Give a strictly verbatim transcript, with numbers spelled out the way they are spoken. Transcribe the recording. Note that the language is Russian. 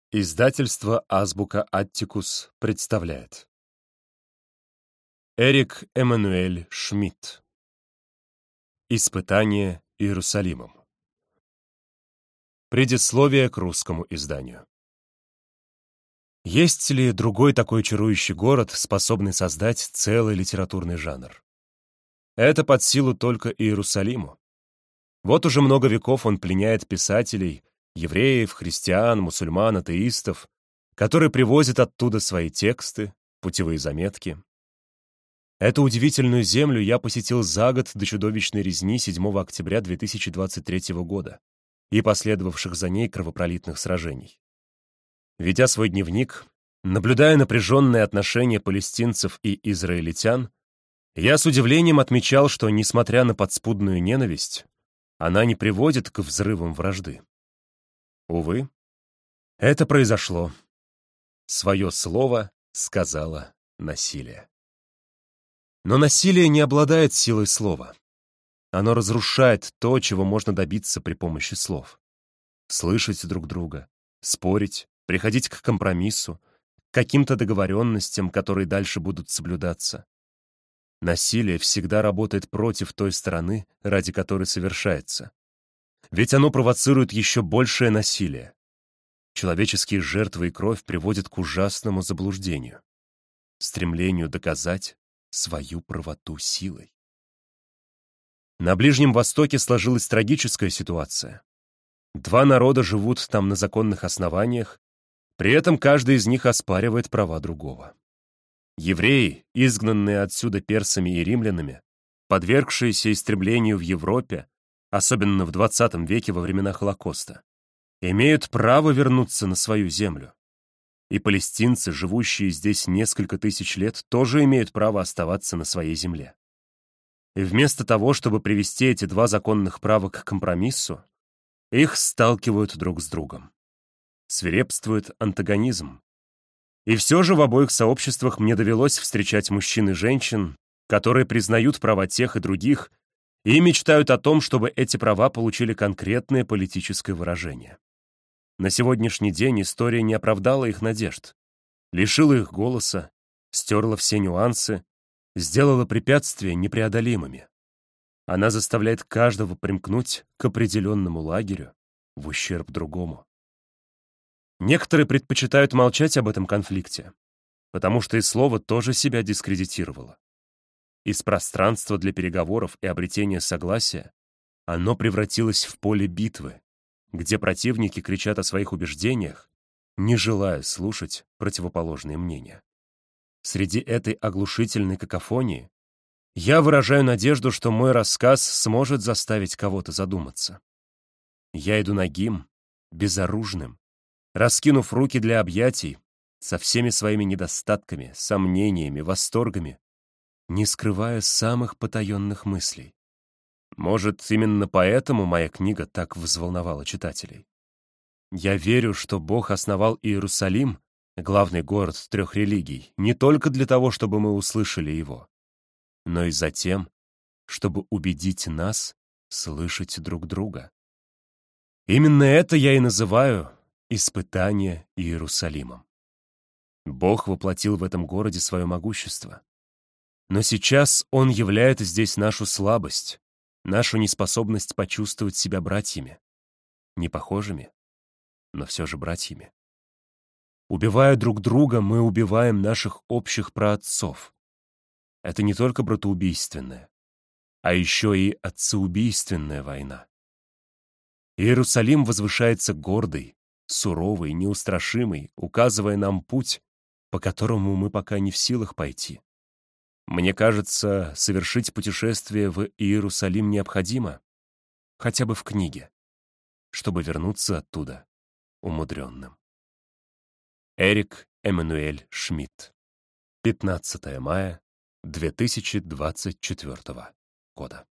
Издательство «Азбука Аттикус» представляет. Эрик Эммануэль Шмидт. Испытание Иерусалимом. Предисловие к русскому изданию. Есть ли другой такой чарующий город, способный создать целый литературный жанр? Это под силу только Иерусалиму. Вот уже много веков он пленяет писателей, евреев, христиан, мусульман, атеистов, которые привозят оттуда свои тексты, путевые заметки. Эту удивительную землю я посетил за год до чудовищной резни седьмого октября две тысячи двадцать третьего года и последовавших за ней кровопролитных сражений. Ведя свой дневник, наблюдая напряженные отношения палестинцев и израильтян, я с удивлением отмечал, что, несмотря на подспудную ненависть, она не приводит к взрывам вражды. Увы, это произошло. Свое слово сказала насилие. Но насилие не обладает силой слова. Оно разрушает то, чего можно добиться при помощи слов. Слышать друг друга, спорить, приходить к компромиссу, к каким-то договоренностям, которые дальше будут соблюдаться. Насилие всегда работает против той стороны, ради которой совершается. Ведь оно провоцирует еще большее насилие. Человеческие жертвы и кровь приводят к ужасному заблуждению, стремлению доказать свою правоту силой. На Ближнем Востоке сложилась трагическая ситуация. Два народа живут там на законных основаниях, при этом каждый из них оспаривает права другого. Евреи, изгнанные отсюда персами и римлянами, подвергшиеся истреблению в Европе, особенно в двадцатом веке во времена Холокоста, имеют право вернуться на свою землю. И палестинцы, живущие здесь несколько тысяч лет, тоже имеют право оставаться на своей земле. И вместо того, чтобы привести эти два законных права к компромиссу, их сталкивают друг с другом. Свирепствует антагонизм. И все же в обоих сообществах мне довелось встречать мужчин и женщин, которые признают права тех и других и мечтают о том, чтобы эти права получили конкретное политическое выражение. На сегодняшний день история не оправдала их надежд, лишила их голоса, стерла все нюансы, сделала препятствия непреодолимыми. Она заставляет каждого примкнуть к определенному лагерю в ущерб другому. Некоторые предпочитают молчать об этом конфликте, потому что и слово тоже себя дискредитировало. Из пространства для переговоров и обретения согласия оно превратилось в поле битвы, где противники кричат о своих убеждениях, не желая слушать противоположные мнения. Среди этой оглушительной какофонии я выражаю надежду, что мой рассказ сможет заставить кого-то задуматься. Я иду нагим, безоружным, раскинув руки для объятий, со всеми своими недостатками, сомнениями, восторгами, не скрывая самых потаенных мыслей. Может, именно поэтому моя книга так взволновала читателей. Я верю, что Бог основал Иерусалим, главный город трех религий, не только для того, чтобы мы услышали его, но и за тем, чтобы убедить нас слышать друг друга. Именно это я и называю испытание Иерусалимом. Бог воплотил в этом городе свое могущество. Но сейчас Он являет здесь нашу слабость, нашу неспособность почувствовать себя братьями. Не похожими, но все же братьями. Убивая друг друга, мы убиваем наших общих праотцов. Это не только братоубийственная, а еще и отцеубийственная война. Иерусалим возвышается гордый, суровый, неустрашимый, указывая нам путь, по которому мы пока не в силах пойти. Мне кажется, совершить путешествие в Иерусалим необходимо, хотя бы в книге, чтобы вернуться оттуда умудренным. Эрик Эммануэль Шмидт. пятнадцатое мая две тысячи двадцать четвёртого года.